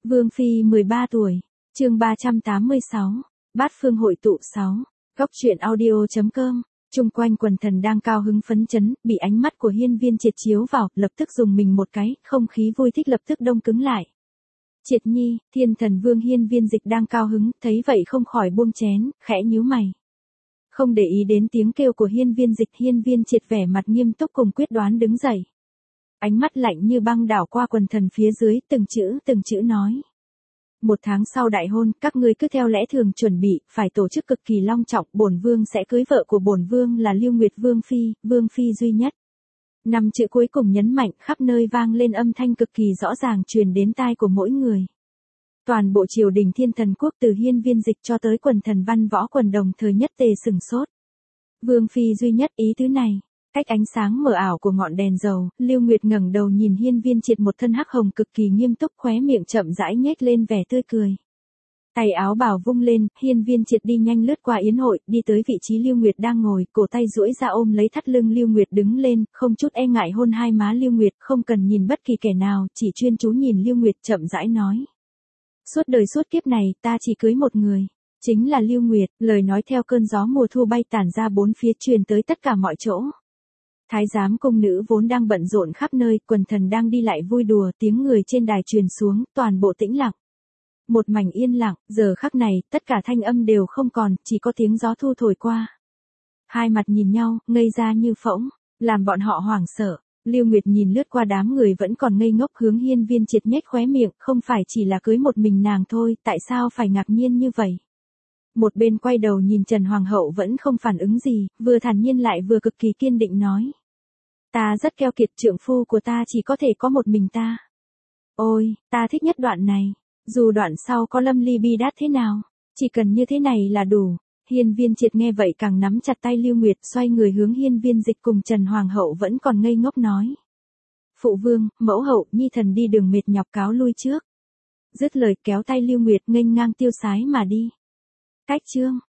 Vương Phi 13 tuổi, chương 386, Bát Phương hội tụ 6, góc truyện audio.com, chung quanh quần thần đang cao hứng phấn chấn, bị ánh mắt của Hiên Viên Triệt chiếu vào, lập tức dùng mình một cái, không khí vui thích lập tức đông cứng lại. Triệt Nhi, Thiên Thần Vương Hiên Viên Dịch đang cao hứng, thấy vậy không khỏi buông chén, khẽ nhíu mày. Không để ý đến tiếng kêu của Hiên Viên Dịch, Hiên Viên Triệt vẻ mặt nghiêm túc cùng quyết đoán đứng dậy. Ánh mắt lạnh như băng đảo qua quần thần phía dưới, từng chữ nói. 1 tháng sau đại hôn, các ngươi cứ theo lẽ thường chuẩn bị, phải tổ chức cực kỳ long trọng, bổn vương sẽ cưới vợ của bổn vương là Lưu Nguyệt Vương Phi duy nhất. 5 chữ cuối cùng nhấn mạnh, khắp nơi vang lên âm thanh cực kỳ rõ ràng truyền đến tai của mỗi người. Toàn bộ triều đình Thiên Thần quốc từ Hiên Viên Dịch cho tới quần thần văn võ quần đồng thời nhất tề sừng sốt. Vương Phi duy nhất, ý tứ này. Cách ánh sáng mờ ảo của ngọn đèn dầu, Lưu Nguyệt ngẩng đầu nhìn Hiên Viên Triệt, một thân hắc hồng cực kỳ nghiêm túc, khóe miệng chậm rãi nhếch lên vẻ tươi cười. Tay áo bào vung lên, Hiên Viên Triệt đi nhanh lướt qua yến hội, đi tới vị trí Lưu Nguyệt đang ngồi, cổ tay duỗi ra ôm lấy thắt lưng Lưu Nguyệt đứng lên, không chút e ngại hôn hai má Lưu Nguyệt, không cần nhìn bất kỳ kẻ nào, chỉ chuyên chú nhìn Lưu Nguyệt chậm rãi nói. Suốt đời suốt kiếp này, ta chỉ cưới một người, chính là Lưu Nguyệt. Lời nói theo cơn gió mùa thu bay tản ra bốn phía, truyền tới tất cả mọi chỗ. Thái giám cung nữ vốn đang bận rộn khắp nơi, quần thần đang đi lại vui đùa, tiếng người trên đài truyền xuống, toàn bộ tĩnh lặng. Một mảnh yên lặng, giờ khắc này, tất cả thanh âm đều không còn, chỉ có tiếng gió thu thổi qua. Hai mặt nhìn nhau, ngây ra như phỗng, làm bọn họ hoảng sợ. Lưu Nguyệt nhìn lướt qua đám người vẫn còn ngây ngốc, hướng Hiên Viên Triệt nhếch khóe miệng, không phải chỉ là cưới một mình nàng thôi, tại sao phải ngạc nhiên như vậy? Một bên quay đầu nhìn Trần Hoàng hậu vẫn không phản ứng gì, vừa thản nhiên lại vừa cực kỳ kiên định nói. Ta rất keo kiệt, trượng phu của ta chỉ có thể có một mình ta. Ôi, ta thích nhất đoạn này, dù đoạn sau có lâm ly bi đát thế nào, chỉ cần như thế này là đủ. Hiên Viên Triệt nghe vậy càng nắm chặt tay Lưu Nguyệt, xoay người hướng Hiên Viên Dịch cùng Trần Hoàng hậu vẫn còn ngây ngốc nói. Phụ vương, mẫu hậu, nhi thần đi đường mệt nhọc cáo lui trước. Dứt lời kéo tay Lưu Nguyệt nghênh ngang tiêu sái mà đi. Cách chương.